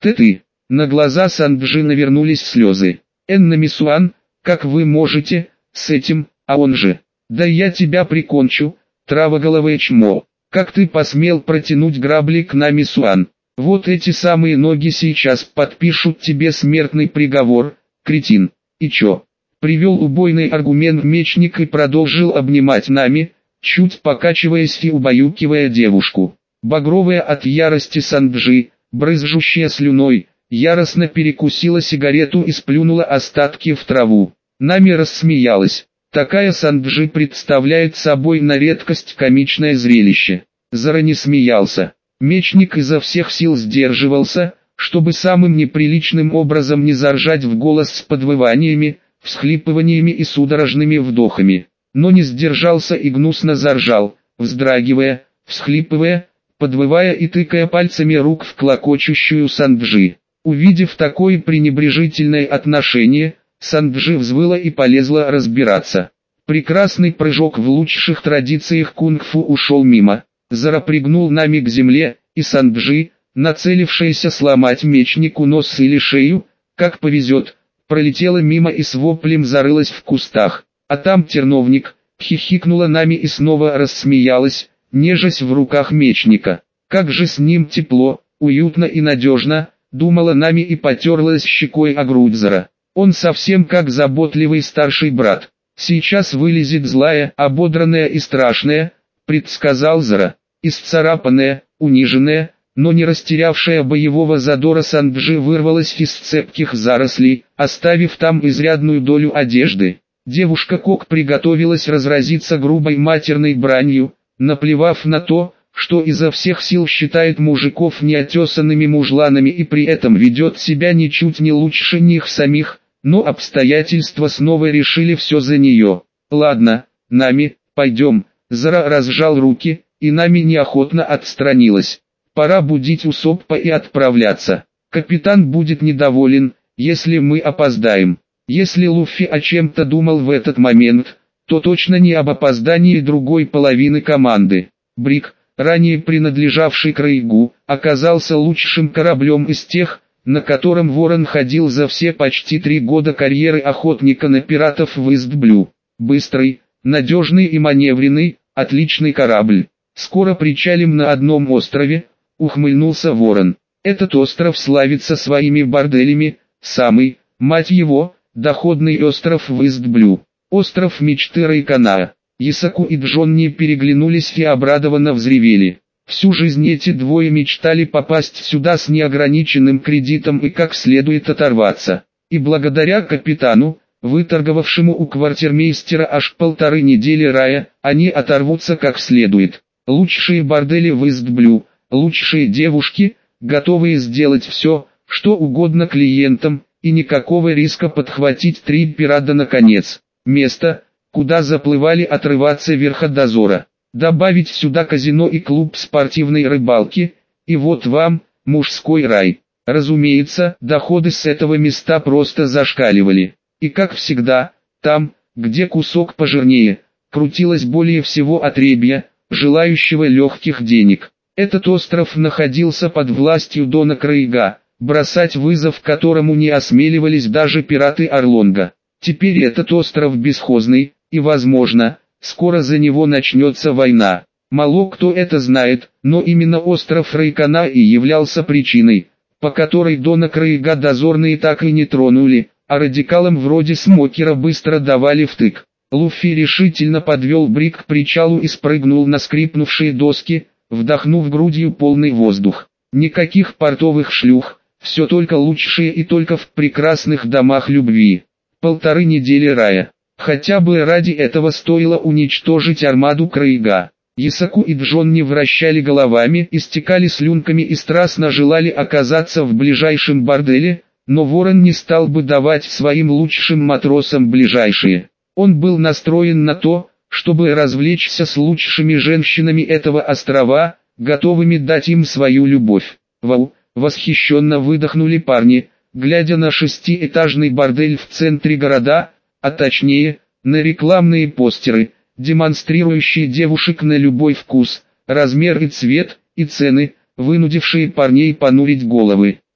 Ты. На глаза Санджи навернулись слезы. Энна Мисуан, как вы можете, с этим, а он же. Да я тебя прикончу, травоголовое чмо. Как ты посмел протянуть грабли к нам, Мисуан? Вот эти самые ноги сейчас подпишут тебе смертный приговор, кретин. И чё? Привел убойный аргумент мечник и продолжил обнимать нами, чуть покачиваясь и убаюкивая девушку. Багровая от ярости Санджи, брызжущая слюной, яростно перекусила сигарету и сплюнула остатки в траву. Нами рассмеялась. Такая Санджи представляет собой на редкость комичное зрелище. Зара не смеялся. Мечник изо всех сил сдерживался, чтобы самым неприличным образом не заржать в голос с подвываниями, всхлипываниями и судорожными вдохами. Но не сдержался и гнусно заржал, вздрагивая, всхлипывая, подвывая и тыкая пальцами рук в клокочущую Санджи. Увидев такое пренебрежительное отношение, Санджи взвыла и полезла разбираться. Прекрасный прыжок в лучших традициях кунг-фу ушел мимо. Зара пригнул нами к земле, и Санджи, нацелившаяся сломать мечнику нос или шею, как повезет, пролетела мимо и с воплем зарылась в кустах. А там терновник, хихикнула нами и снова рассмеялась, нежась в руках мечника. Как же с ним тепло, уютно и надежно, думала нами и потерлась щекой о грудь Зара. Он совсем как заботливый старший брат. Сейчас вылезет злая, ободранная и страшная, предсказал Зара. Исцарапанная, униженная, но не растерявшая боевого задора Санджи вырвалась из цепких зарослей, оставив там изрядную долю одежды. Девушка Кок приготовилась разразиться грубой матерной бранью, наплевав на то, что изо всех сил считает мужиков неотесанными мужланами и при этом ведет себя ничуть не лучше них самих, но обстоятельства снова решили все за нее. Ладно, Нами, пойдем. Зара разжал руки, и Нами неохотно отстранилась. Пора будить Усоппа и отправляться. Капитан будет недоволен, если мы опоздаем. Если Луффи о чем-то думал в этот момент, то точно не об опоздании другой половины команды. Брик, ранее принадлежавший Крейгу, оказался лучшим кораблем из тех, на котором Ворон ходил за все почти 3 года карьеры охотника на пиратов в Ист-Блю. Быстрый, надежный и маневренный, отличный корабль. Скоро причалим на одном острове, ухмыльнулся Ворон. Этот остров славится своими борделями, самый, мать его, доходный остров в Ист-Блю. Остров мечты Райканаа. Исаку и Джонни переглянулись и обрадованно взревели. Всю жизнь эти двое мечтали попасть сюда с неограниченным кредитом и как следует оторваться. И благодаря капитану, выторговавшему у квартирмейстера аж 1,5 недели рая, они оторвутся как следует. Лучшие бордели в Ист-Блю, лучшие девушки, готовые сделать все, что угодно клиентам, и никакого риска подхватить 3 пирата наконец. Место, куда заплывали отрываться верходозора. Добавить сюда казино и клуб спортивной рыбалки, и вот вам, мужской рай. Разумеется, доходы с этого места просто зашкаливали. И как всегда, там, где кусок пожирнее, крутилось более всего отребья, желающего легких денег. Этот остров находился под властью Дона Крейга, бросать вызов которому не осмеливались даже пираты Орлонга. Теперь этот остров бесхозный, и возможно, скоро за него начнется война. Мало кто это знает, но именно остров Райканаа и являлся причиной, по которой Дона Крейга дозорные так и не тронули, а радикалам вроде Смокера быстро давали втык. Луффи решительно подвел Брик к причалу и спрыгнул на скрипнувшие доски, вдохнув грудью полный воздух. Никаких портовых шлюх, все только лучшие и только в прекрасных домах любви. 1,5 недели рая. Хотя бы ради этого стоило уничтожить армаду Крейга. Исаку и Джонни вращали головами, истекали слюнками и страстно желали оказаться в ближайшем борделе, но Ворон не стал бы давать своим лучшим матросам ближайшие. Он был настроен на то, чтобы развлечься с лучшими женщинами этого острова, готовыми дать им свою любовь. «Вау!» — восхищенно выдохнули парни, глядя на 6-этажный бордель в центре города, а точнее, на рекламные постеры, демонстрирующие девушек на любой вкус, размер и цвет, и цены, вынудившие парней понурить головы.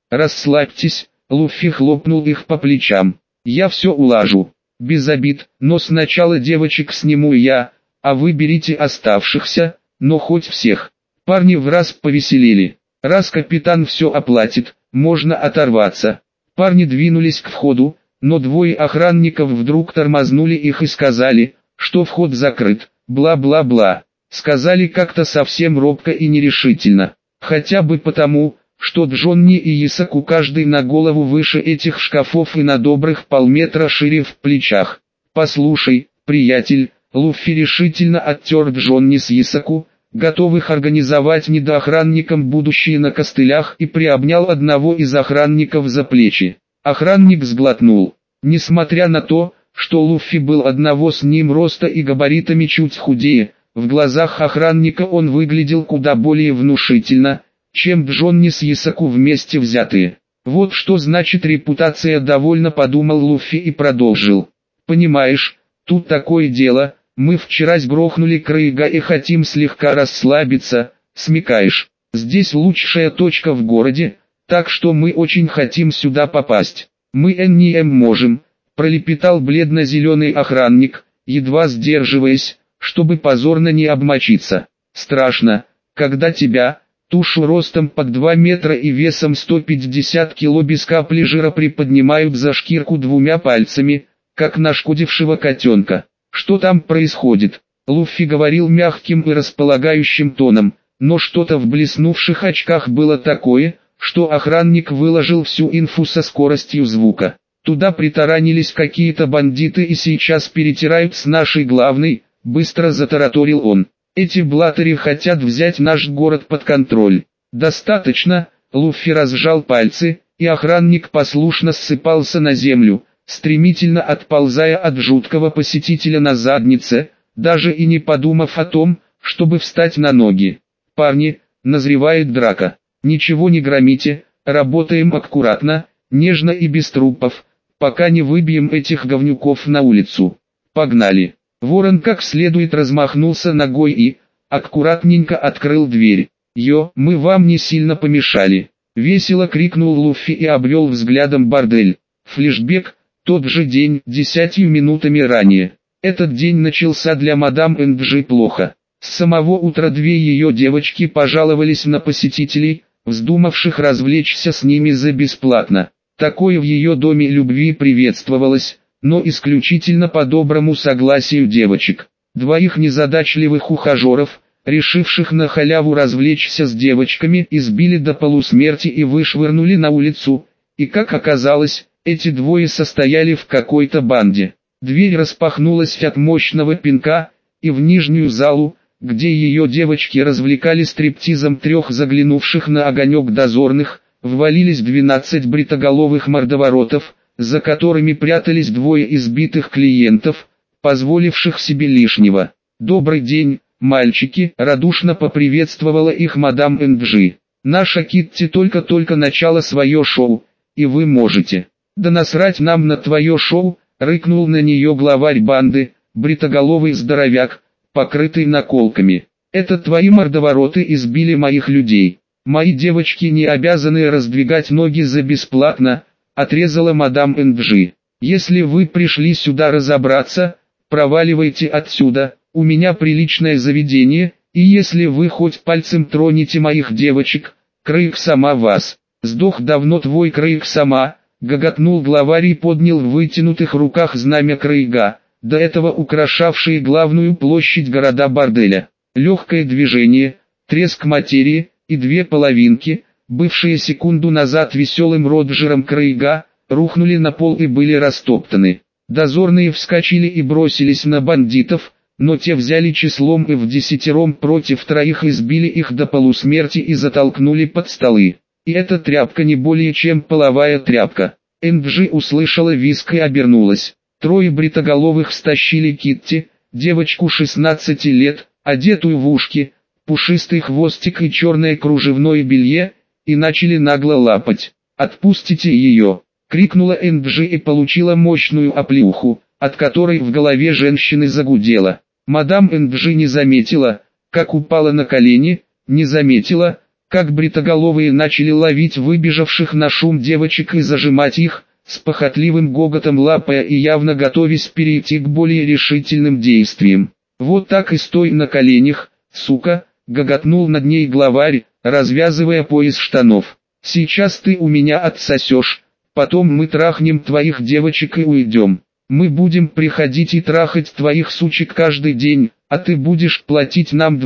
Расслабьтесь, Луффи хлопнул их по плечам. Я все улажу. Без обид, но сначала девочек сниму я, а вы берите оставшихся, но хоть всех. Парни враз повеселели. Раз капитан все оплатит, можно оторваться. Парни двинулись к входу, но двое охранников вдруг тормознули их и сказали, что вход закрыт, бла-бла-бла. Сказали как-то совсем робко и нерешительно. Хотя бы потому, что Джонни и Исаку каждый на голову выше этих шкафов и на добрых полметра шире в плечах. «Послушай, приятель», Луффи решительно оттер Джонни с Исаку, готовых организовать недоохранникам будущее на костылях, и приобнял одного из охранников за плечи. Охранник сглотнул. Несмотря на то, что Луффи был одного с ним роста и габаритами чуть худее, в глазах охранника он выглядел куда более внушительно, чем Джонни с Исаку вместе взятые. Вот что значит репутация, довольно подумал Луффи и продолжил. Понимаешь, тут такое дело, мы вчера сгрохнули Крейга и хотим слегка расслабиться, смекаешь. Здесь лучшая точка в городе, так что мы очень хотим сюда попасть. Мы не можем, пролепетал бледно-зеленый охранник, едва сдерживаясь, чтобы позорно не обмочиться. Страшно, когда тебя, тушу ростом под 2 метра и весом 150 кило без капли жира приподнимают за шкирку двумя пальцами, как нашкодившего котенка. Что там происходит? Луффи говорил мягким и располагающим тоном, но что-то в блеснувших очках было такое, что охранник выложил всю инфу со скоростью звука. Туда притаранились какие-то бандиты и сейчас перетирают с нашей главной, быстро затараторил он. Эти блатери хотят взять наш город под контроль. Достаточно, Луффи разжал пальцы, и охранник послушно ссыпался на землю, стремительно отползая от жуткого посетителя на заднице, даже и не подумав о том, чтобы встать на ноги. Парни, назревает драка. Ничего не громите, работаем аккуратно, нежно и без трупов, пока не выбьем этих говнюков на улицу. Погнали. Ворон как следует размахнулся ногой и, аккуратненько открыл дверь. Мы вам не сильно помешали. Весело крикнул Луффи и обвел взглядом бордель. Флешбек, тот же день, 10 минутами ранее. Этот день начался для мадам Энджи плохо. С самого утра две ее девочки пожаловались на посетителей, вздумавших развлечься с ними за бесплатно. Такое в ее доме любви приветствовалось, но исключительно по доброму согласию девочек. Двоих незадачливых ухажеров, решивших на халяву развлечься с девочками, избили до полусмерти и вышвырнули на улицу, и как оказалось, эти двое состояли в какой-то банде. Дверь распахнулась от мощного пинка, и в нижнюю залу, где ее девочки развлекали стриптизом трех заглянувших на огонек дозорных, ввалились 12 бритоголовых мордоворотов, за которыми прятались двое избитых клиентов, позволивших себе лишнего. «Добрый день, мальчики!» — радушно поприветствовала их мадам Энджи. «Наша Китти только-только начала свое шоу, и вы можете...» «Да насрать нам на твое шоу!» — рыкнул на нее главарь банды, бритоголовый здоровяк, покрытый наколками. «Это твои мордовороты избили моих людей. Мои девочки не обязаны раздвигать ноги за бесплатно», — отрезала мадам Энджи. «Если вы пришли сюда разобраться, проваливайте отсюда, у меня приличное заведение, и если вы хоть пальцем тронете моих девочек, Крейг сама вас». «Сдох давно твой Крейг сама», — гоготнул главарь и поднял в вытянутых руках знамя Крейга, до этого украшавшие главную площадь города-борделя. Легкое движение, треск материи, и две половинки, бывшие секунду назад веселым Роджером Крейга, рухнули на пол и были растоптаны. Дозорные вскочили и бросились на бандитов, но те взяли числом и вдесятером против троих избили их до полусмерти и затолкнули под столы. И эта тряпка не более чем половая тряпка. Энджи услышала визг и обернулась. Трое бритоголовых стащили Китти, девочку 16 лет, одетую в ушки, пушистый хвостик и черное кружевное белье, и начали нагло лапать. «Отпустите ее!» — крикнула Энджи и получила мощную оплеуху, от которой в голове женщины загудело. Мадам Энджи не заметила, как упала на колени, не заметила, как бритоголовые начали ловить выбежавших на шум девочек и зажимать их, с похотливым гоготом лапая и явно готовясь перейти к более решительным действиям. «Вот так и стой на коленях, сука!» — гоготнул над ней главарь, развязывая пояс штанов. «Сейчас ты у меня отсосешь, потом мы трахнем твоих девочек и уйдем. Мы будем приходить и трахать твоих сучек каждый день, а ты будешь платить нам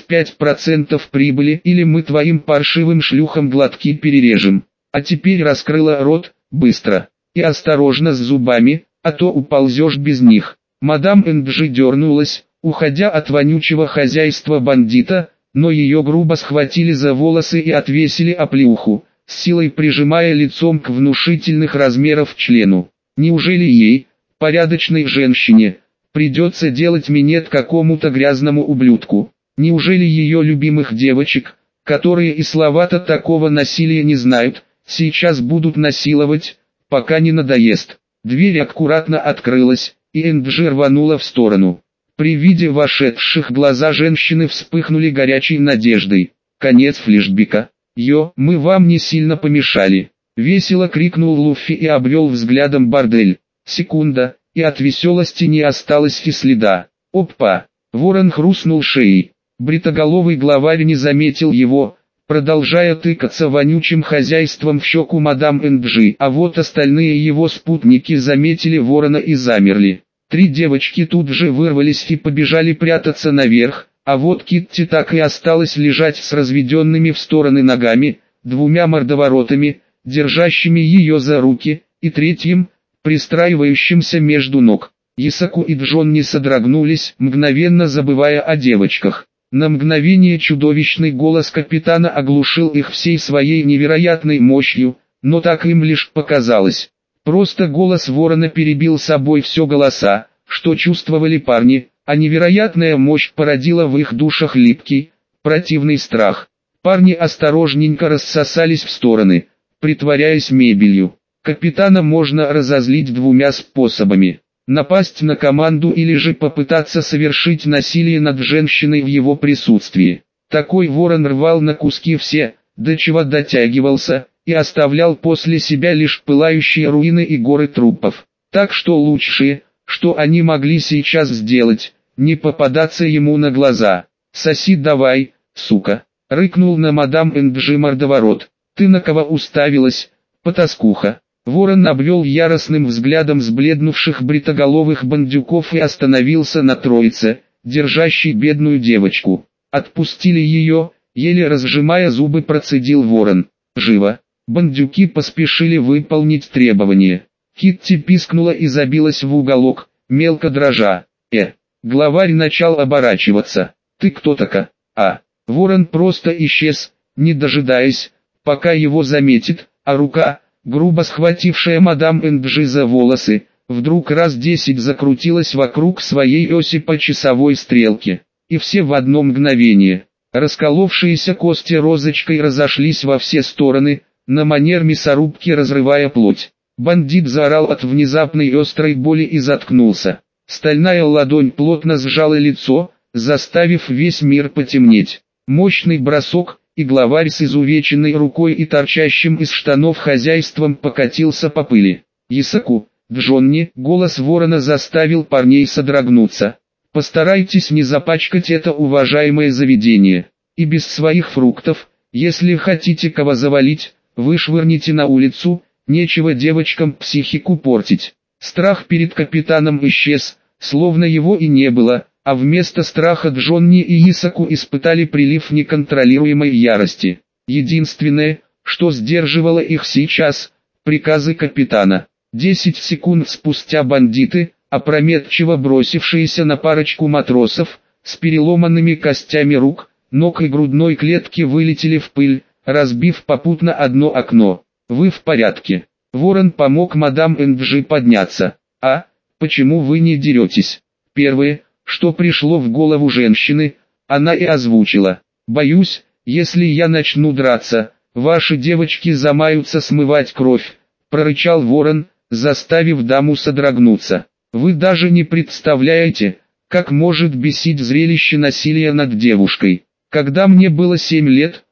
25% прибыли или мы твоим паршивым шлюхам глотки перережем. А теперь раскрыла рот, быстро, и осторожно с зубами, а то уползешь без них». Мадам Энджи дернулась, уходя от вонючего хозяйства бандита, но ее грубо схватили за волосы и отвесили оплеуху, с силой прижимая лицом к внушительных размеров члену. Неужели ей, порядочной женщине, придется делать минет какому-то грязному ублюдку? Неужели ее любимых девочек, которые и слова-то такого насилия не знают, сейчас будут насиловать, пока не надоест? Дверь аккуратно открылась, и Энджи рванула в сторону. При виде вошедших глаза женщины вспыхнули горячей надеждой. Конец флешбека. Мы вам не сильно помешали!» Весело крикнул Луффи и обвел взглядом бордель. Секунда, и от веселости не осталось и следа. Опа! Ворон хрустнул шеей. Бритоголовый главарь не заметил его, продолжая тыкаться вонючим хозяйством в щеку мадам Энджи. А вот остальные его спутники заметили ворона и замерли. 3 девочки тут же вырвались и побежали прятаться наверх, а вот Китти так и осталась лежать с разведенными в стороны ногами, 2 мордоворотами, держащими ее за руки, и 3-м, пристраивающимся между ног. Исаку и Джонни содрогнулись, мгновенно забывая о девочках. На мгновение чудовищный голос капитана оглушил их всей своей невероятной мощью, но так им лишь показалось. Просто голос ворона перебил собой все голоса, что чувствовали парни, а невероятная мощь породила в их душах липкий, противный страх. Парни осторожненько рассосались в стороны, притворяясь мебелью. Капитана можно разозлить 2 способами: напасть на команду или же попытаться совершить насилие над женщиной в его присутствии. Такой ворон рвал на куски все, до чего дотягивался, и оставлял после себя лишь пылающие руины и горы трупов. Так что лучшее, что они могли сейчас сделать, не попадаться ему на глаза. «Соси давай, сука!» — рыкнул на мадам Энджи мордоворот. «Ты на кого уставилась, потаскуха?» Ворон обвел яростным взглядом сбледнувших бритоголовых бандюков и остановился на троице, держащей бедную девочку. «Отпустили ее», — еле разжимая зубы процедил ворон. «Живо!» Бандюки поспешили выполнить требования. Китти пискнула и забилась в уголок, мелко дрожа. Главарь начал оборачиваться. «Ты кто така?» Ворон просто исчез, не дожидаясь, пока его заметит, а рука, грубо схватившая мадам Энджи за волосы, вдруг раз 10 закрутилась вокруг своей оси по часовой стрелке. И все в одно мгновение. Расколовшиеся кости розочкой разошлись во все стороны, на манер мясорубки разрывая плоть. Бандит заорал от внезапной острой боли и заткнулся. Стальная ладонь плотно сжала лицо, заставив весь мир потемнеть. Мощный бросок, и главарь с изувеченной рукой и торчащим из штанов хозяйством покатился по пыли. «Исаку, Джонни!» — голос ворона заставил парней содрогнуться. «Постарайтесь не запачкать это уважаемое заведение. И без своих фруктов, если хотите кого завалить, вышвырните на улицу, нечего девочкам психику портить». Страх перед капитаном исчез, словно его и не было, а вместо страха Джонни и Исаку испытали прилив неконтролируемой ярости. Единственное, что сдерживало их сейчас — приказы капитана. 10 секунд спустя бандиты, опрометчиво бросившиеся на парочку матросов, с переломанными костями рук, ног и грудной клетки вылетели в пыль, разбив попутно одно окно. «Вы в порядке?» Ворон помог мадам Энджи подняться. Почему вы не деретесь?» Первое, что пришло в голову женщины, она и озвучила. «Боюсь, если я начну драться, ваши девочки замаются смывать кровь», прорычал ворон, заставив даму содрогнуться. «Вы даже не представляете, как может бесить зрелище насилия над девушкой. Когда мне было 7 лет,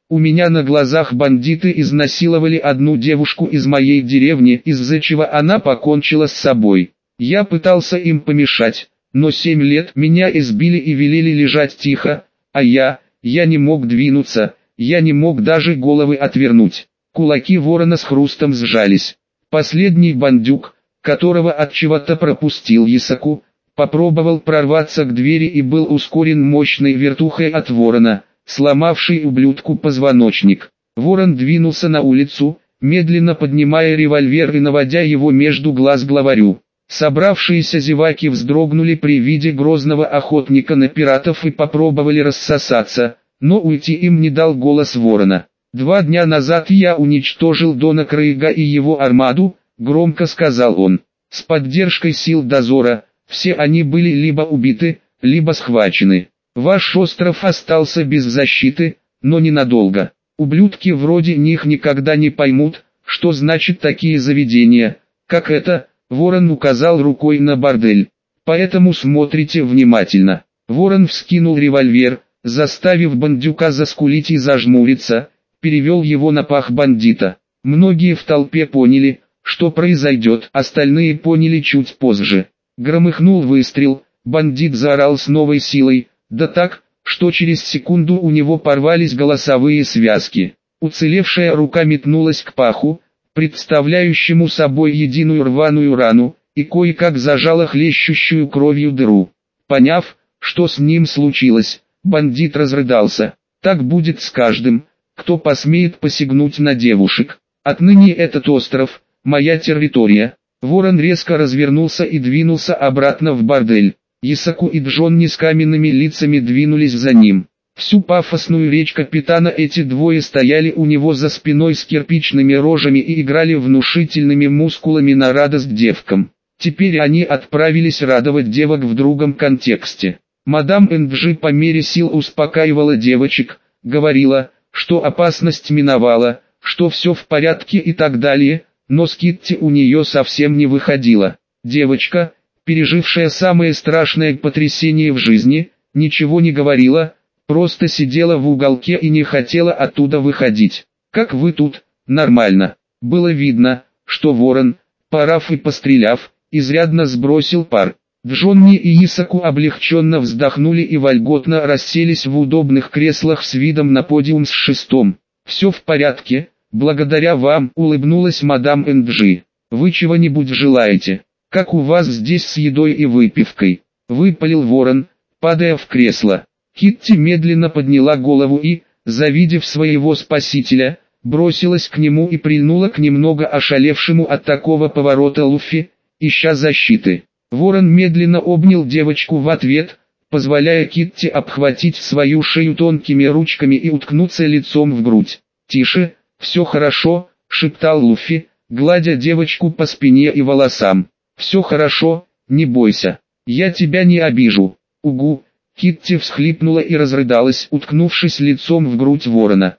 У меня на глазах бандиты изнасиловали одну девушку из моей деревни, из-за чего она покончила с собой. Я пытался им помешать, но 7 лет меня избили и велели лежать тихо, а я не мог двинуться, я не мог даже головы отвернуть. Кулаки ворона с хрустом сжались. Последний бандюк, которого от чего-то пропустил Исаку, попробовал прорваться к двери и был ускорен мощной вертухой от ворона, сломавший ублюдку позвоночник. Ворон двинулся на улицу, медленно поднимая револьвер и наводя его между глаз главарю. Собравшиеся зеваки вздрогнули при виде грозного охотника на пиратов и попробовали рассосаться, но уйти им не дал голос ворона. 2 дня назад я уничтожил Дона Крейга и его армаду, громко сказал он. С поддержкой сил дозора, все они были либо убиты, либо схвачены. Ваш остров остался без защиты, но ненадолго. Ублюдки вроде них никогда не поймут, что значит такие заведения, как это. Ворон указал рукой на бордель. Поэтому смотрите внимательно. Ворон вскинул револьвер, заставив бандюка заскулить и зажмуриться, перевел его на пах бандита. Многие в толпе поняли, что произойдет, остальные поняли чуть позже. Громыхнул выстрел, бандит заорал с новой силой, да так, что через секунду у него порвались голосовые связки. Уцелевшая рука метнулась к паху, представляющему собой единую рваную рану, и кое-как зажала хлещущую кровью дыру. Поняв, что с ним случилось, бандит разрыдался. Так будет с каждым, кто посмеет посягнуть на девушек. Отныне этот остров – моя территория. Ворон резко развернулся и двинулся обратно в бордель. Исаку и Джонни с каменными лицами двинулись за ним. Всю пафосную речь капитана эти двое стояли у него за спиной с кирпичными рожами и играли внушительными мускулами на радость девкам. Теперь они отправились радовать девок в другом контексте. Мадам Энджи по мере сил успокаивала девочек, говорила, что опасность миновала, что все в порядке и так далее, но с Китти у нее совсем не выходило. Девочка, пережившая самое страшное потрясение в жизни, ничего не говорила, просто сидела в уголке и не хотела оттуда выходить. «Как вы тут? Нормально». Было видно, что ворон, порав и постреляв, изрядно сбросил пар. Джонни и Исаку облегченно вздохнули и вольготно расселись в удобных креслах с видом на подиум с шестом. «Все в порядке, благодаря вам», — улыбнулась мадам Энджи. «Вы чего-нибудь желаете? Как у вас здесь с едой и выпивкой?» — выпалил ворон, падая в кресло. Китти медленно подняла голову и, завидев своего спасителя, бросилась к нему и прильнула к немного ошалевшему от такого поворота Луффи, ища защиты. Ворон медленно обнял девочку в ответ, позволяя Китти обхватить свою шею тонкими ручками и уткнуться лицом в грудь. «Тише, все хорошо», — шептал Луффи, гладя девочку по спине и волосам. «Все хорошо, не бойся, я тебя не обижу». «Угу». Китти всхлипнула и разрыдалась, уткнувшись лицом в грудь ворона.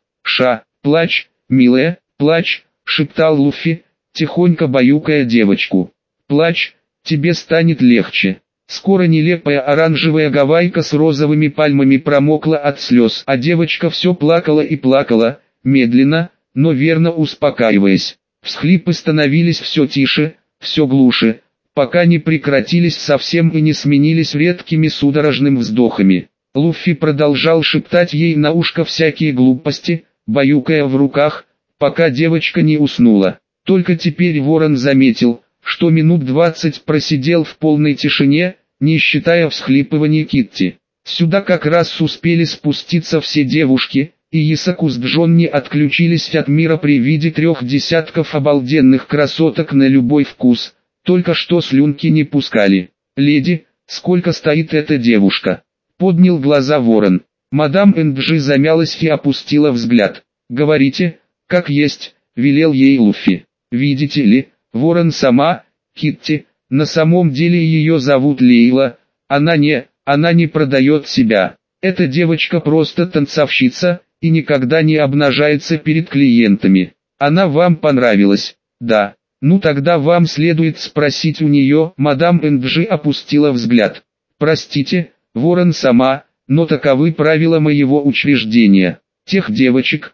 Плачь, милая, плачь», — шептал Луффи, тихонько баюкая девочку. «Плачь, тебе станет легче». Скоро нелепая оранжевая гавайка с розовыми пальмами промокла от слез, а девочка все плакала и плакала, медленно, но верно успокаиваясь. Всхлипы становились все тише, все глуше, пока не прекратились совсем и не сменились редкими судорожными вздохами. Луффи продолжал шептать ей на ушко всякие глупости, баюкая в руках, пока девочка не уснула. Только теперь ворон заметил, что минут 20 просидел в полной тишине, не считая всхлипываний Китти. Сюда как раз успели спуститься все девушки, и Исаку с Джонни отключились от мира при виде 3 десятков обалденных красоток на любой вкус. Только что слюнки не пускали. «Леди, сколько стоит эта девушка?» Поднял глаза ворон. Мадам Энджи замялась и опустила взгляд. «Говорите, как есть», — велел ей Луффи. «Видите ли, ворон сама, Китти, на самом деле ее зовут Лейла, она не продает себя. Эта девочка просто танцовщица, и никогда не обнажается перед клиентами. Она вам понравилась?» «Да». «Ну тогда вам следует спросить у нее», — мадам Энджи опустила взгляд. «Простите, ворон сама, но таковы правила моего учреждения. Тех девочек,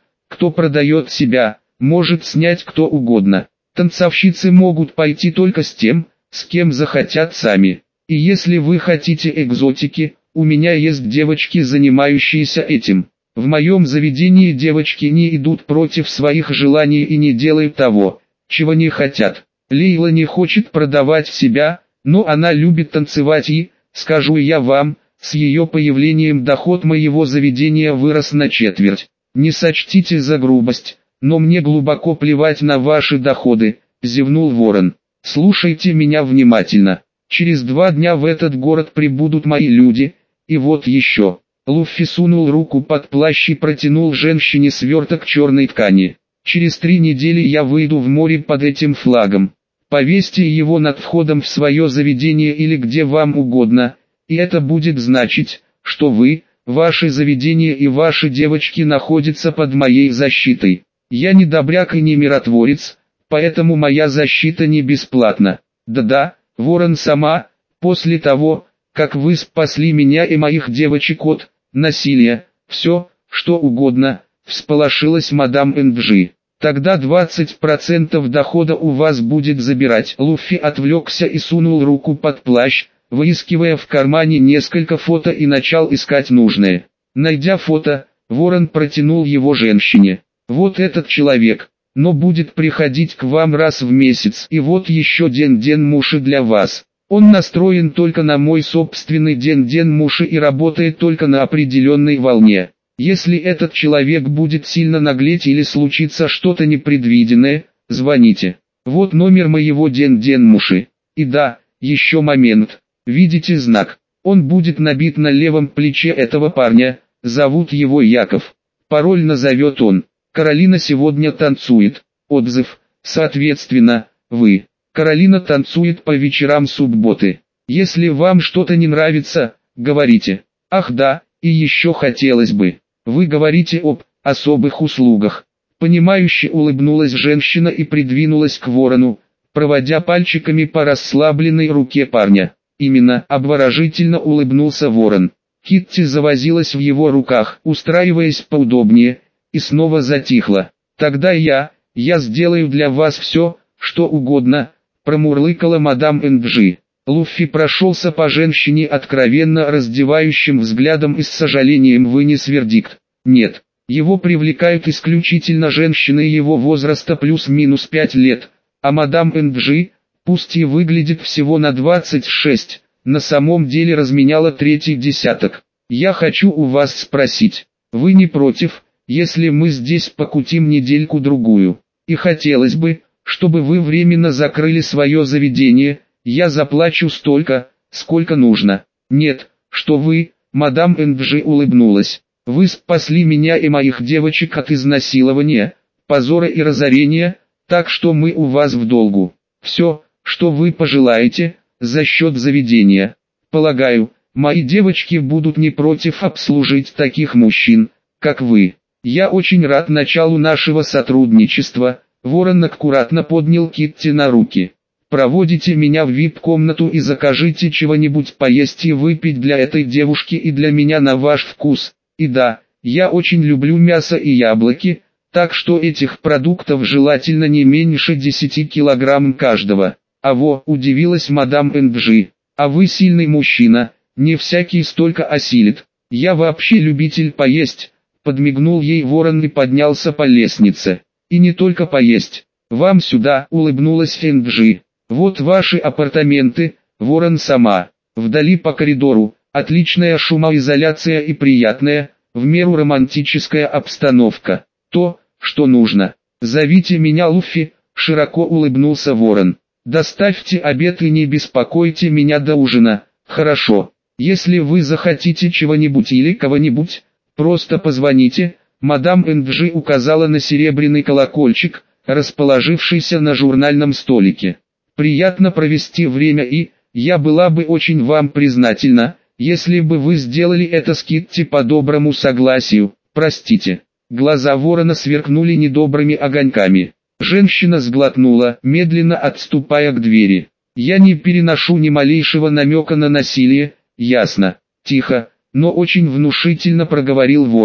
кто продает себя, может снять кто угодно. Танцовщицы могут пойти только с тем, с кем захотят сами. И если вы хотите экзотики, у меня есть девочки, занимающиеся этим. В моем заведении девочки не идут против своих желаний и не делают того, чего не хотят. Лейла не хочет продавать себя, но она любит танцевать и, скажу я вам, с ее появлением доход моего заведения вырос на четверть. Не сочтите за грубость, но мне глубоко плевать на ваши доходы, зевнул Ворон. Слушайте меня внимательно. Через 2 дня в этот город прибудут мои люди, и вот еще. Луффи сунул руку под плащ и протянул женщине сверток черной ткани. Через 3 недели я выйду в море под этим флагом. Повесьте его над входом в свое заведение или где вам угодно, и это будет значить, что вы, ваше заведение и ваши девочки находятся под моей защитой. Я не добряк и не миротворец, поэтому моя защита не бесплатна. Да-да, Ворон сама, после того, как вы спасли меня и моих девочек от насилия, все, что угодно, всполошилась мадам Энджи. Тогда 20% дохода у вас будет забирать. Луффи отвлекся и сунул руку под плащ, выискивая в кармане несколько фото и начал искать нужное. Найдя фото, Ворон протянул его женщине. Вот этот человек, но будет приходить к вам раз в месяц. И вот еще ден муши для вас. Он настроен только на мой собственный ден муши и работает только на определенной волне. Если этот человек будет сильно наглеть или случится что-то непредвиденное, звоните. Вот номер моего ден муши. И да, еще момент. Видите знак? Он будет набит на левом плече этого парня, зовут его Яков. Пароль назовет он. Каролина сегодня танцует. Отзыв, соответственно, вы. Каролина танцует по вечерам субботы. Если вам что-то не нравится, говорите. Ах да, и еще хотелось бы. Вы говорите об особых услугах. Понимающе улыбнулась женщина и придвинулась к Ворону, проводя пальчиками по расслабленной руке парня. Именно, обворожительно улыбнулся Ворон. Китти завозилась в его руках, устраиваясь поудобнее, и снова затихла. Тогда я сделаю для вас все, что угодно, промурлыкала мадам Энджи. Луффи прошелся по женщине откровенно раздевающим взглядом и с сожалением вынес вердикт. Нет, его привлекают исключительно женщины его возраста плюс-минус 5 лет, а мадам Энджи, пусть и выглядит всего на 26, на самом деле разменяла третий десяток. Я хочу у вас спросить, вы не против, если мы здесь покутим недельку-другую? И хотелось бы, чтобы вы временно закрыли свое заведение. Я заплачу столько, сколько нужно. Нет, что вы, мадам Энджи улыбнулась. Вы спасли меня и моих девочек от изнасилования, позора и разорения, так что мы у вас в долгу. Все, что вы пожелаете, за счет заведения. Полагаю, мои девочки будут не против обслужить таких мужчин, как вы. Я очень рад началу нашего сотрудничества. Ворон аккуратно поднял Китти на руки. Проводите меня в вип-комнату и закажите чего-нибудь поесть и выпить для этой девушки и для меня на ваш вкус. И да, я очень люблю мясо и яблоки, так что этих продуктов желательно не меньше 10 килограмм каждого. Удивилась мадам Энджи. А вы сильный мужчина, не всякий столько осилит. Я вообще любитель поесть, подмигнул ей Ворон и поднялся по лестнице. И не только поесть. Вам сюда, улыбнулась Энджи. Вот ваши апартаменты, Ворон сама. Вдали по коридору, отличная шумоизоляция и приятная, в меру романтическая обстановка. То, что нужно. Зовите меня Луффи, широко улыбнулся Ворон. Доставьте обед и не беспокойте меня до ужина, хорошо. Если вы захотите чего-нибудь или кого-нибудь, просто позвоните. Мадам Энджи указала на серебряный колокольчик, расположившийся на журнальном столике. Приятно провести время и, я была бы очень вам признательна, если бы вы сделали это с Китти по доброму согласию. Простите. Глаза Ворона сверкнули недобрыми огоньками. Женщина сглотнула, медленно отступая к двери. Я не переношу ни малейшего намека на насилие, ясно. Тихо, но очень внушительно проговорил Ворон.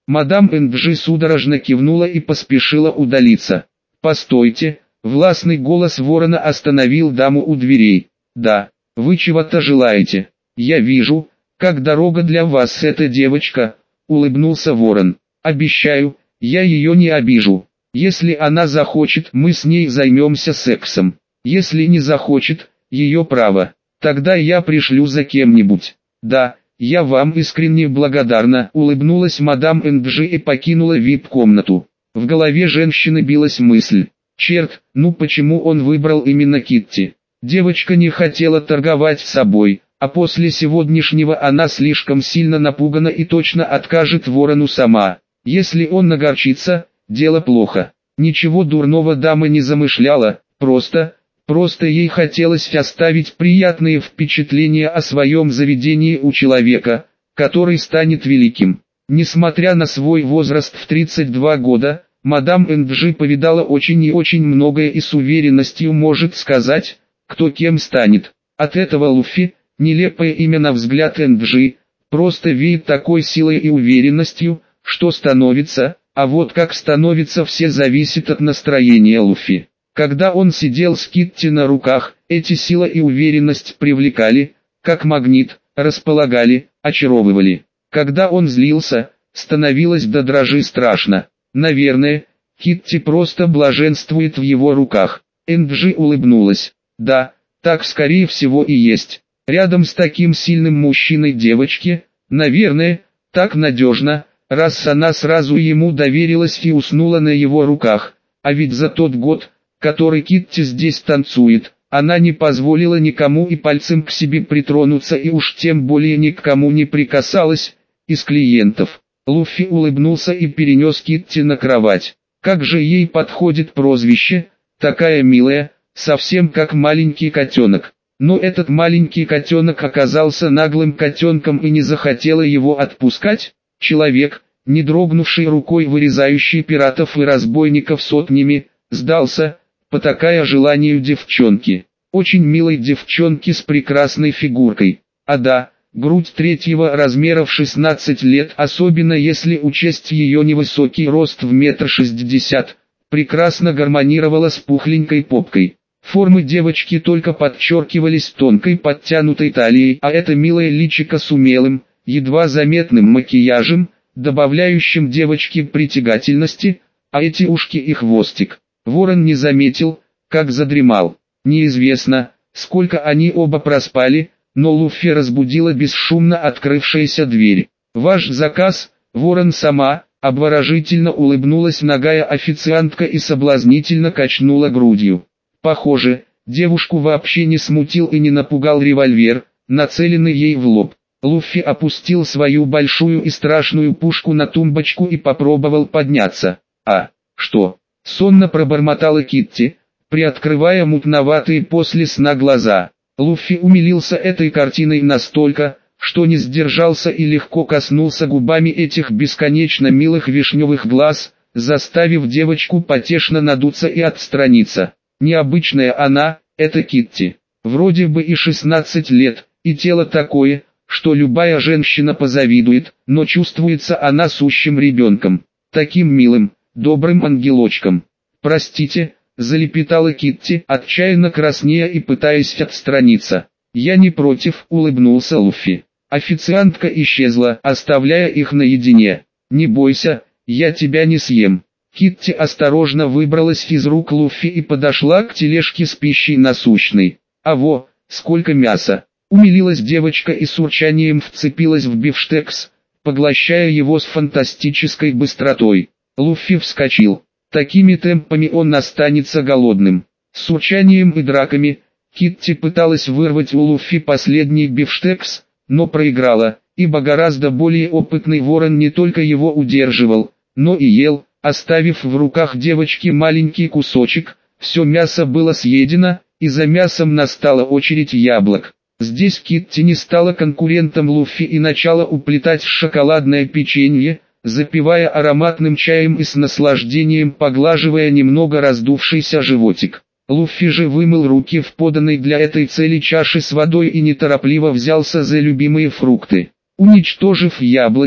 Мадам Энджи судорожно кивнула и поспешила удалиться. «Постойте!» — властный голос ворона остановил даму у дверей. «Да, вы чего-то желаете. Я вижу, как дорога для вас эта девочка», — улыбнулся ворон. «Обещаю, я ее не обижу. Если она захочет, мы с ней займемся сексом. Если не захочет, ее право. Тогда я пришлю за кем-нибудь». «Да, я вам искренне благодарна», — улыбнулась мадам Энджи и покинула вип-комнату. В голове женщины билась мысль. «Черт, ну почему он выбрал именно Китти?» Девочка не хотела торговать собой, а после сегодняшнего она слишком сильно напугана и точно откажет ворону сама. Если он нагорчится, дело плохо. Ничего дурного дама не замышляла, просто ей хотелось оставить приятные впечатления о своем заведении у человека, который станет великим. Несмотря на свой возраст в 32 года, мадам Энджи повидала очень и очень многое и с уверенностью может сказать, кто кем станет. От этого Луффи, нелепое имя на взгляд Энджи, просто веет такой силой и уверенностью, что становится, а вот как становится, все зависит от настроения Луффи. Когда он сидел с Китти на руках, эти сила и уверенность привлекали, как магнит, располагали, очаровывали. Когда он злился, становилось до дрожи страшно. Наверное, Китти просто блаженствует в его руках. Энджи улыбнулась. Да, так скорее всего и есть. Рядом с таким сильным мужчиной девочке, наверное, так надежно, раз она сразу ему доверилась и уснула на его руках. А ведь за тот год, который Китти здесь танцует, она не позволила никому и пальцем к себе притронуться и уж тем более ни к кому не прикасалась, из клиентов. Луффи улыбнулся и перенес Китти на кровать. Как же ей подходит прозвище, такая милая, совсем как маленький котенок. Но этот маленький котенок оказался наглым котенком и не захотела его отпускать. Человек, не дрогнувший рукой вырезающий пиратов и разбойников сотнями, сдался, потакая желанию девчонки. Очень милой девчонки с прекрасной фигуркой. А да, грудь третьего размера в 16 лет, особенно если учесть ее невысокий рост в 1,60 м, прекрасно гармонировала с пухленькой попкой. Формы девочки только подчеркивались тонкой подтянутой талией, а это милое личико с умелым, едва заметным макияжем, добавляющим девочке притягательности, а эти ушки и хвостик. Ворон не заметил, как задремал. Неизвестно, сколько они оба проспали, но Луффи разбудила бесшумно открывшаяся дверь. «Ваш заказ, Ворон сама», обворожительно улыбнулась нагая официантка и соблазнительно качнула грудью. Похоже, девушку вообще не смутил и не напугал револьвер, нацеленный ей в лоб. Луффи опустил свою большую и страшную пушку на тумбочку и попробовал подняться. «А, что?» — сонно пробормотала Китти, приоткрывая мутноватые после сна глаза. Луффи умилился этой картиной настолько, что не сдержался и легко коснулся губами этих бесконечно милых вишневых глаз, заставив девочку потешно надуться и отстраниться. Необычная она, это Китти. Вроде бы и 16 лет, и тело такое, что любая женщина позавидует, но чувствуется она сущим ребенком. Таким милым, добрым ангелочком. «Простите», — залепетала Китти, отчаянно краснея и пытаясь отстраниться. «Я не против», — улыбнулся Луффи. Официантка исчезла, оставляя их наедине. «Не бойся, я тебя не съем». Китти осторожно выбралась из рук Луффи и подошла к тележке с пищей насущной. «А во, сколько мяса!» Умилилась девочка и с урчанием вцепилась в бифштекс, поглощая его с фантастической быстротой. Луффи вскочил. Такими темпами он останется голодным. С урчанием и драками, Китти пыталась вырвать у Луффи последний бифштекс, но проиграла, ибо гораздо более опытный ворон не только его удерживал, но и ел, оставив в руках девочки маленький кусочек. Все мясо было съедено, и за мясом настала очередь яблок. Здесь Китти не стала конкурентом Луффи и начала уплетать шоколадное печенье, запивая ароматным чаем и с наслаждением поглаживая немного раздувшийся животик. Луффи же вымыл руки в поданной для этой цели чаше с водой и неторопливо взялся за любимые фрукты. Уничтожив яблоки,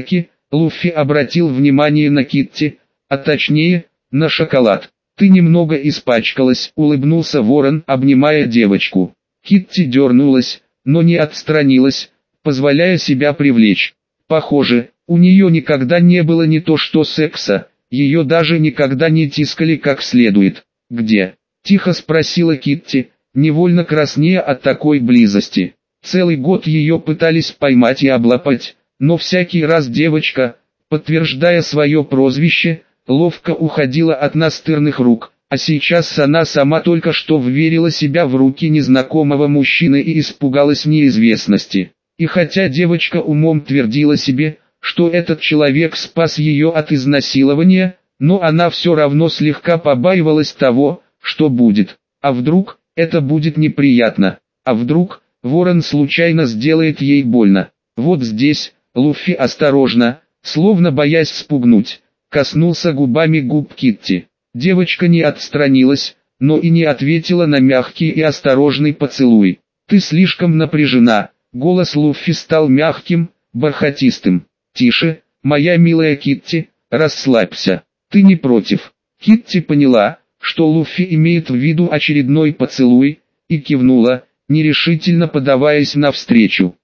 Луффи обратил внимание на Китти, а точнее, на шоколад. «Ты немного испачкалась», — улыбнулся ворон, обнимая девочку. Китти дернулась, но не отстранилась, позволяя себя привлечь. Похоже, у нее никогда не было не то что секса, ее даже никогда не тискали как следует. «Где?» – тихо спросила Китти, невольно краснея от такой близости. Целый год ее пытались поймать и облапать, но всякий раз девочка, подтверждая свое прозвище, ловко уходила от настырных рук, а сейчас она сама только что вверила себя в руки незнакомого мужчины и испугалась неизвестности. И хотя девочка умом твердила себе, что этот человек спас ее от изнасилования, но она все равно слегка побаивалась того, что будет. А вдруг, это будет неприятно, а вдруг, ворон случайно сделает ей больно. Вот здесь, Луффи осторожно, словно боясь спугнуть, коснулся губами губ Китти. Девочка не отстранилась, но и не ответила на мягкий и осторожный поцелуй. «Ты слишком напряжена», — голос Луффи стал мягким, бархатистым. «Тише, моя милая Китти, расслабься, ты не против». Китти поняла, что Луффи имеет в виду очередной поцелуй, и кивнула, нерешительно подаваясь навстречу.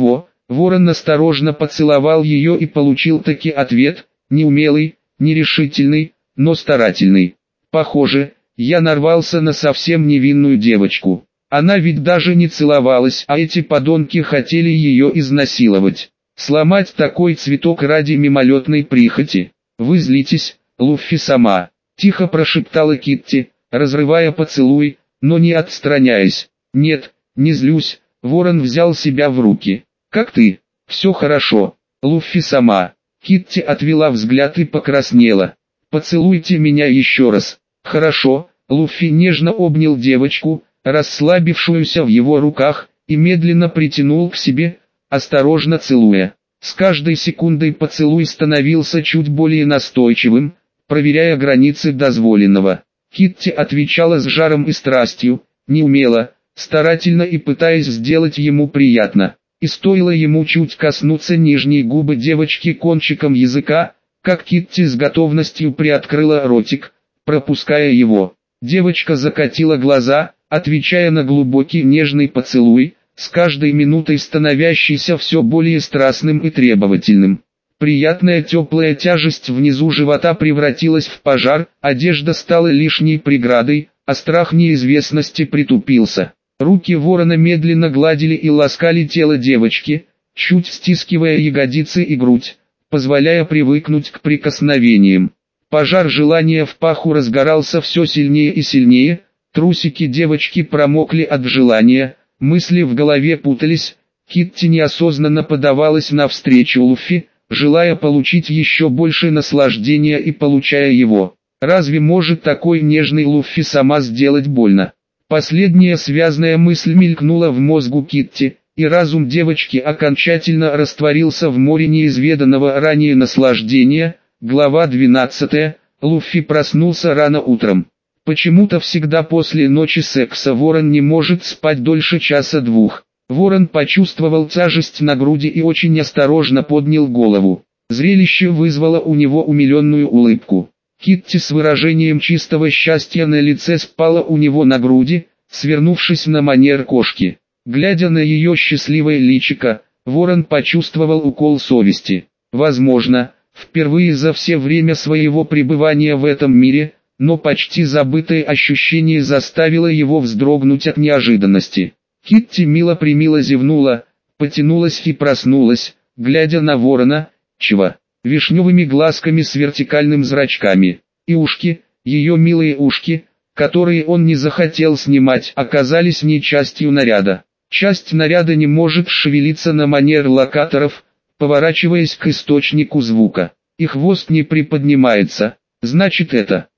Ворон осторожно поцеловал ее и получил таки ответ, неумелый, нерешительный, но старательный. «Похоже, я нарвался на совсем невинную девочку. Она ведь даже не целовалась, а эти подонки хотели ее изнасиловать. Сломать такой цветок ради мимолетной прихоти. Вы злитесь, Луффи сама», — тихо прошептала Китти, разрывая поцелуй, но не отстраняясь. «Нет, не злюсь», — ворон взял себя в руки. «Как ты? Все хорошо, Луффи сама». Китти отвела взгляд и покраснела. «Поцелуйте меня еще раз». «Хорошо», — Луффи нежно обнял девочку, расслабившуюся в его руках, и медленно притянул к себе, осторожно целуя. С каждой секундой поцелуй становился чуть более настойчивым, проверяя границы дозволенного. Китти отвечала с жаром и страстью, неумело, старательно и пытаясь сделать ему приятно. И стоило ему чуть коснуться нижней губы девочки кончиком языка, как Китти с готовностью приоткрыла ротик, пропуская его. Девочка закатила глаза, отвечая на глубокий нежный поцелуй, с каждой минутой становящийся все более страстным и требовательным. Приятная теплая тяжесть внизу живота превратилась в пожар, одежда стала лишней преградой, а страх неизвестности притупился. Руки ворона медленно гладили и ласкали тело девочки, чуть стискивая ягодицы и грудь, позволяя привыкнуть к прикосновениям. Пожар желания в паху разгорался все сильнее и сильнее, трусики девочки промокли от желания, мысли в голове путались, Китти неосознанно подавалась навстречу Луффи, желая получить еще больше наслаждения и получая его. Разве может такой нежный Луффи сама сделать больно? Последняя связная мысль мелькнула в мозгу Китти, и разум девочки окончательно растворился в море неизведанного ранее наслаждения. Глава 12. Луффи проснулся рано утром. Почему-то всегда после ночи секса ворон не может спать дольше часа-двух. Ворон почувствовал тяжесть на груди и очень осторожно поднял голову. Зрелище вызвало у него умиленную улыбку. Китти с выражением чистого счастья на лице спала у него на груди, свернувшись на манер кошки. Глядя на ее счастливое личико, ворон почувствовал укол совести. Возможно, впервые за все время своего пребывания в этом мире, но почти забытое ощущение заставило его вздрогнуть от неожиданности. Китти мило-примило зевнула, потянулась и проснулась, глядя на ворона, вишневыми глазками с вертикальным зрачками. И ушки, ее милые ушки, которые он не захотел снимать, оказались не частью наряда. Часть наряда не может шевелиться на манер локаторов, поворачиваясь к источнику звука. И хвост не приподнимается, значит это,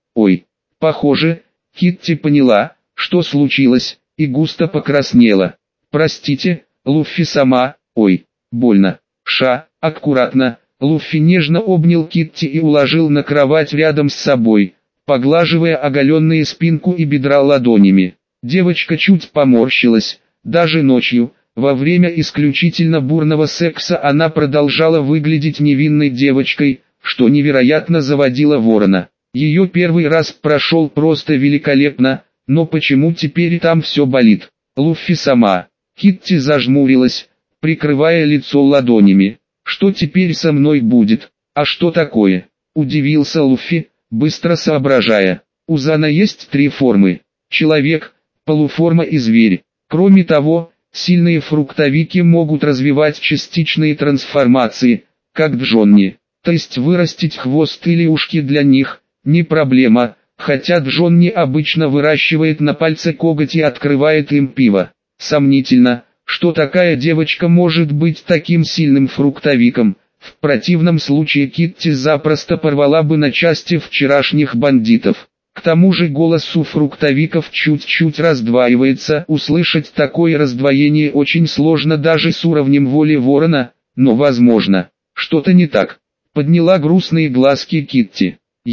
похоже, Китти поняла, что случилось, и густо покраснела. «Простите, Луффи сама, больно». Аккуратно». Луффи нежно обнял Китти и уложил на кровать рядом с собой, поглаживая оголенные спинку и бедра ладонями. Девочка чуть поморщилась, даже ночью, Во время исключительно бурного секса она продолжала выглядеть невинной девочкой, что невероятно заводило Ворона. Ее первый раз прошел просто великолепно, но почему теперь там все болит? Луффи сама. Китти зажмурилась, прикрывая лицо ладонями. Что теперь со мной будет? А что такое? Удивился Луффи, быстро соображая. У Зана есть 3 формы. Человек, полуформа и зверь. Кроме того, сильные фруктовики могут развивать частичные трансформации, как Джонни. То есть вырастить хвост или ушки для них – не проблема, хотя Джонни обычно выращивает на пальце коготь и открывает им пиво. Сомнительно, что такая девочка может быть таким сильным фруктовиком. В противном случае Китти запросто порвала бы на части вчерашних бандитов. К тому же голос у фруктовиков чуть-чуть раздваивается. Услышать такое раздвоение очень сложно даже с уровнем воли Ворона, но возможно. Что-то не так. Подняла грустные глазки Китти.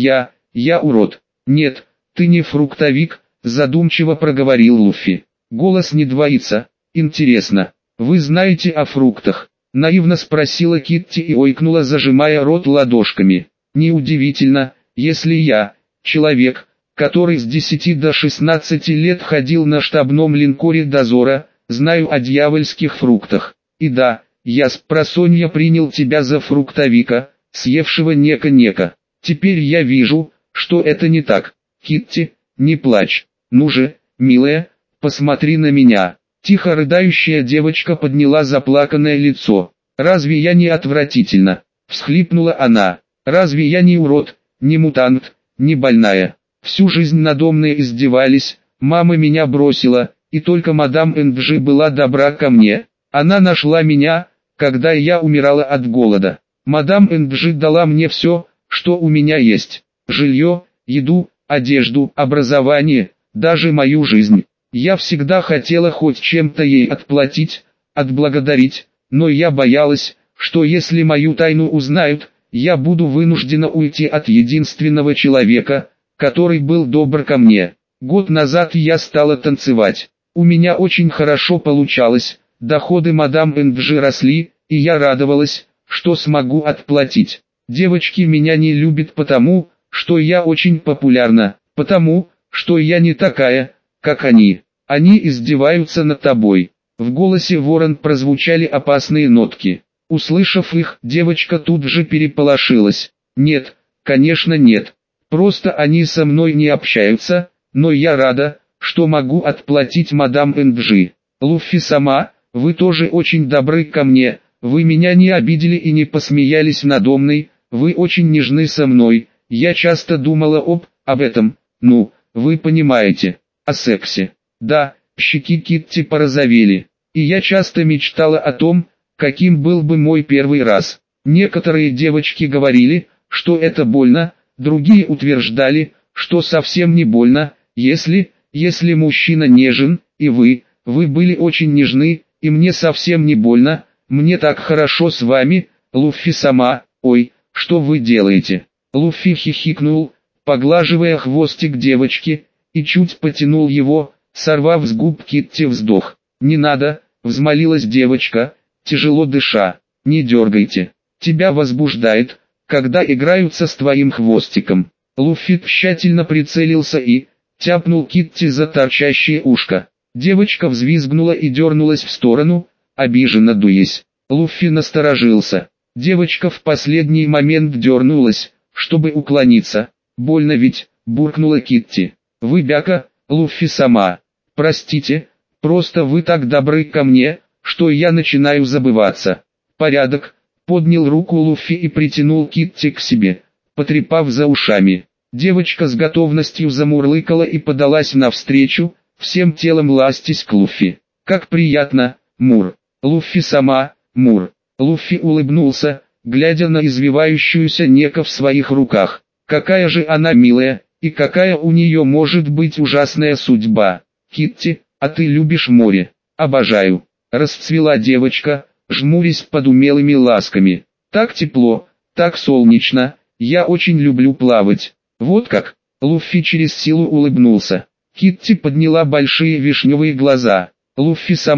Я урод. Нет, ты не фруктовик, задумчиво проговорил Луффи. Голос не двоится. Интересно, вы знаете о фруктах? Наивно спросила Китти и ойкнула, зажимая рот ладошками. Неудивительно, если я, человек, который с 10 до 16 лет ходил на штабном линкоре дозора, знаю о дьявольских фруктах. И да, я спросонья принял тебя за фруктовика, съевшего нека-нека. Теперь я вижу, что это не так. Китти, не плачь. Ну же, милая, посмотри на меня. Тихо рыдающая девочка подняла заплаканное лицо. «Разве я не отвратительно?» – всхлипнула она. «Разве я не урод, не мутант, не больная? Всю жизнь надо мной издевались, мама меня бросила, и только мадам Энджи была добра ко мне. Она нашла меня, когда я умирала от голода. Мадам Энджи дала мне все, что у меня есть. Жилье, еду, одежду, образование, даже мою жизнь. Я всегда хотела хоть чем-то ей отплатить, отблагодарить, но я боялась, что если мою тайну узнают, я буду вынуждена уйти от единственного человека, который был добр ко мне. Год назад я стала танцевать. У меня очень хорошо получалось, доходы мадам Энджи росли, и я радовалась, что смогу отплатить. Девочки меня не любят потому, что я очень популярна, потому, что я не такая, как они. Они издеваются над тобой. В голосе Ворон прозвучали опасные нотки. Услышав их, девочка тут же переполошилась. Нет, конечно нет. Просто они со мной не общаются, но я рада, что могу отплатить мадам Энджи. Луффи сама, вы тоже очень добры ко мне, вы меня не обидели и не посмеялись надо мной, вы очень нежны со мной, я часто думала об этом, ну, вы понимаете, о сексе. Да, щеки Китти порозовели, и я часто мечтала о том, каким был бы мой первый раз. Некоторые девочки говорили, что это больно, другие утверждали, что совсем не больно, если мужчина нежен, и вы были очень нежны, и мне совсем не больно, мне так хорошо с вами, Луффи сама, ой, что вы делаете? Луффи хихикнул, поглаживая хвостик девочки, и чуть потянул его, сорвав с губ Китти вздох. «Не надо», — взмолилась девочка, тяжело дыша, — «не дергайте. Тебя возбуждает, когда играются с твоим хвостиком». Луффи тщательно прицелился и тяпнул Китти за торчащее ушко. Девочка взвизгнула и дернулась в сторону, обиженно дуясь. Луффи насторожился. Девочка в последний момент дернулась, чтобы уклониться. «Больно ведь», — буркнула Китти. «Вы бяка, Луффи сама. Простите, просто вы так добры ко мне, что я начинаю забываться». «Порядок», — поднял руку Луффи и притянул Китти к себе, потрепав за ушами. Девочка с готовностью замурлыкала и подалась навстречу, всем телом ластясь к Луффи. «Как приятно, Мур». «Луффи сама, Мур». Луффи улыбнулся, глядя на извивающуюся Нека в своих руках. Какая же она милая, и какая у нее может быть ужасная судьба. «Китти, а ты любишь море?» «Обожаю», — расцвела девочка, жмурясь под умелыми ласками. «Так тепло, так солнечно, я очень люблю плавать». «Вот как?» — Луффи через силу улыбнулся. Китти подняла большие вишневые глаза. «Луффи сама,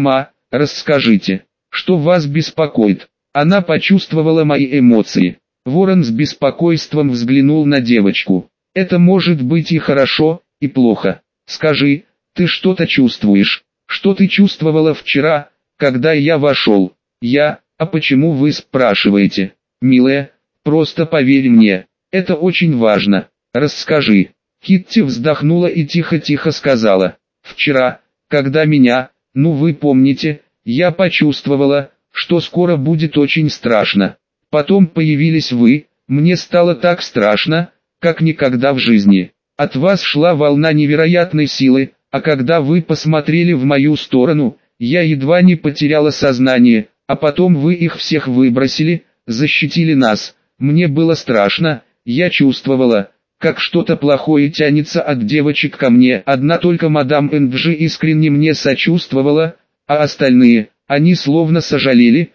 расскажите, что вас беспокоит. Она почувствовала мои эмоции. Ворон с беспокойством взглянул на девочку. Это может быть и хорошо, и плохо. Скажи, ты что-то чувствуешь? Что ты чувствовала вчера, когда я вошел? А почему вы спрашиваете? Милая, просто поверь мне, это очень важно. Расскажи. Китти вздохнула и тихо-тихо сказала. Вчера, когда вы помните, я почувствовала, что скоро будет очень страшно. Потом появились вы, мне стало так страшно, как никогда в жизни. От вас шла волна невероятной силы, а когда вы посмотрели в мою сторону, я едва не потеряла сознание, а потом вы их всех выбросили, защитили нас. Мне было страшно, я чувствовала, как что-то плохое тянется от девочек ко мне. Одна только мадам Энджи искренне мне сочувствовала, а остальные, они словно сожалели,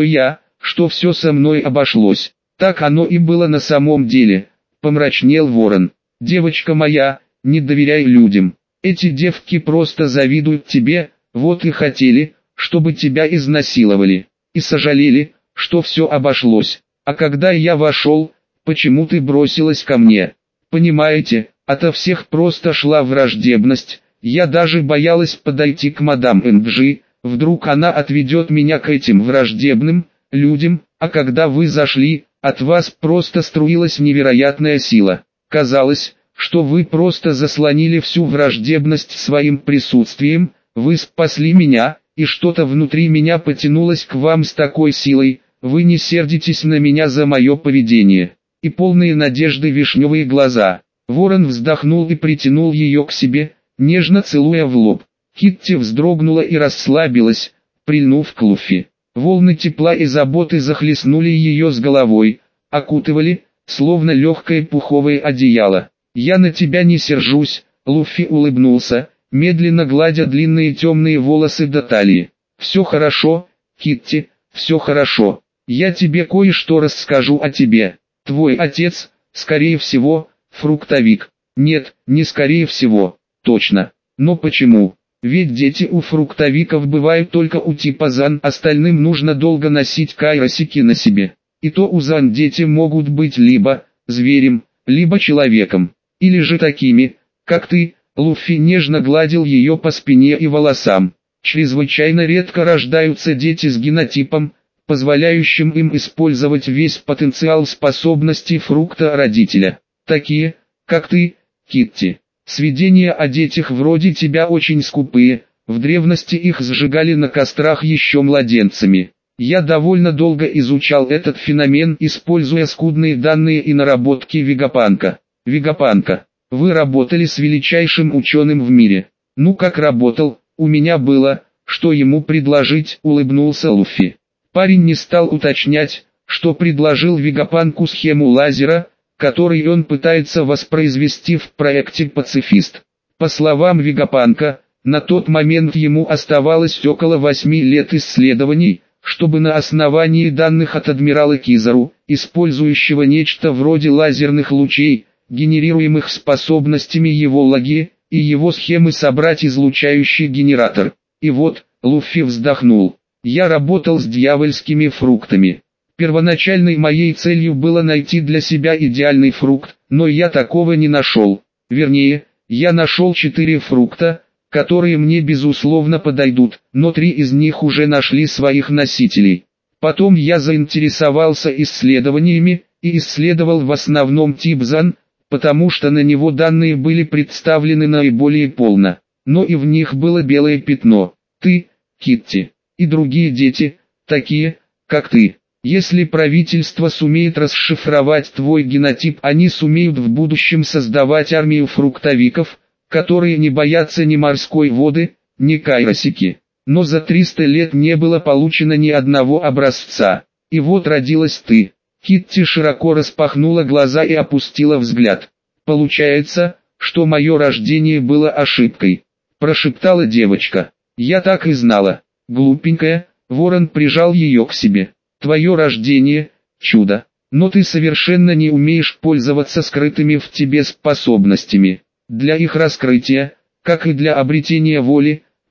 что все со мной обошлось. Так оно и было на самом деле, помрачнел Ворон. Девочка моя, не доверяй людям. Эти девки просто завидуют тебе, вот и хотели, чтобы тебя изнасиловали. И сожалели, что все обошлось. А когда я вошел, почему ты бросилась ко мне? Понимаете, ото всех просто шла враждебность. Я даже боялась подойти к мадам Энджи, вдруг она отведет меня к этим враждебным людям, а когда вы зашли, от вас просто струилась невероятная сила. Казалось, что вы просто заслонили всю враждебность своим присутствием, вы спасли меня, и что-то внутри меня потянулось к вам с такой силой, вы не сердитесь на меня за мое поведение. И полные надежды вишневые глаза. Ворон вздохнул и притянул ее к себе, нежно целуя в лоб. Китти вздрогнула и расслабилась, прильнув к Луффи. Волны тепла и заботы захлестнули ее с головой, окутывали, словно легкое пуховое одеяло. «Я на тебя не сержусь», — Луффи улыбнулся, медленно гладя длинные темные волосы до талии. «Все хорошо, Китти, все хорошо. Я тебе кое-что расскажу о тебе. Твой отец, скорее всего, фруктовик». «Нет, не скорее всего, точно. Но почему? Ведь дети у фруктовиков бывают только у типа Зан, остальным нужно долго носить кайросики на себе. И то у Зан дети могут быть либо зверем, либо человеком, или же такими, как ты». Луффи нежно гладил ее по спине и волосам. Чрезвычайно редко рождаются дети с генотипом, позволяющим им использовать весь потенциал способностей фрукта родителя. Такие, как ты, Китти. Сведения о детях вроде тебя очень скупые, в древности их сжигали на кострах еще младенцами. Я довольно долго изучал этот феномен, используя скудные данные и наработки Вегапанка. Вегапанка, вы работали с величайшим ученым в мире. Ну как работал, у меня было, что ему предложить, улыбнулся Луффи. Парень не стал уточнять, что предложил Вегапанку схему лазера, который он пытается воспроизвести в проекте «Пацифист». По словам Вегапанка, на тот момент ему оставалось около 8 лет исследований, чтобы на основании данных от адмирала Кизару, использующего нечто вроде лазерных лучей, генерируемых способностями его логи, и его схемы собрать излучающий генератор. И вот, Луффи вздохнул. Я работал с дьявольскими фруктами. Первоначальной моей целью было найти для себя идеальный фрукт, но я такого не нашел. Вернее, я нашел 4 фрукта, которые мне безусловно подойдут, но 3 из них уже нашли своих носителей. Потом я заинтересовался исследованиями, и исследовал в основном тип Зан, потому что на него данные были представлены наиболее полно. Но и в них было белое пятно. Ты, Китти, и другие дети, такие, как ты. Если правительство сумеет расшифровать твой генотип, они сумеют в будущем создавать армию фруктовиков, которые не боятся ни морской воды, ни кайросики. Но за 300 лет не было получено ни одного образца. И вот родилась ты. Китти широко распахнула глаза и опустила взгляд. «Получается, что мое рождение было ошибкой», – прошептала девочка. «Я так и знала. Глупенькая», – Ворон прижал ее к себе. «Твое рождение – чудо, но ты совершенно не умеешь пользоваться скрытыми в тебе способностями. Для их раскрытия, как и для обретения воли,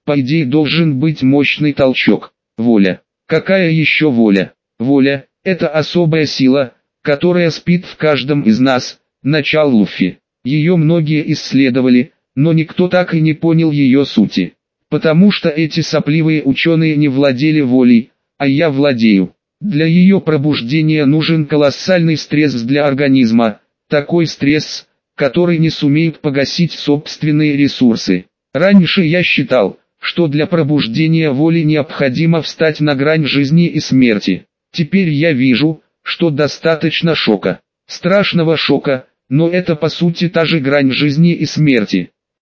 по идее должен быть мощный толчок. Воля. Какая еще воля? Воля – это особая сила, которая спит в каждом из нас, начал Луффи. Ее многие исследовали, но никто так и не понял ее сути. Потому что эти сопливые ученые не владели волей, а я владею. Для ее пробуждения нужен колоссальный стресс для организма, такой стресс, который не сумеет погасить собственные ресурсы. Раньше я считал, что для пробуждения воли необходимо встать на грань жизни и смерти. Теперь я вижу, что достаточно шока. Страшного шока, но это по сути та же грань жизни и смерти.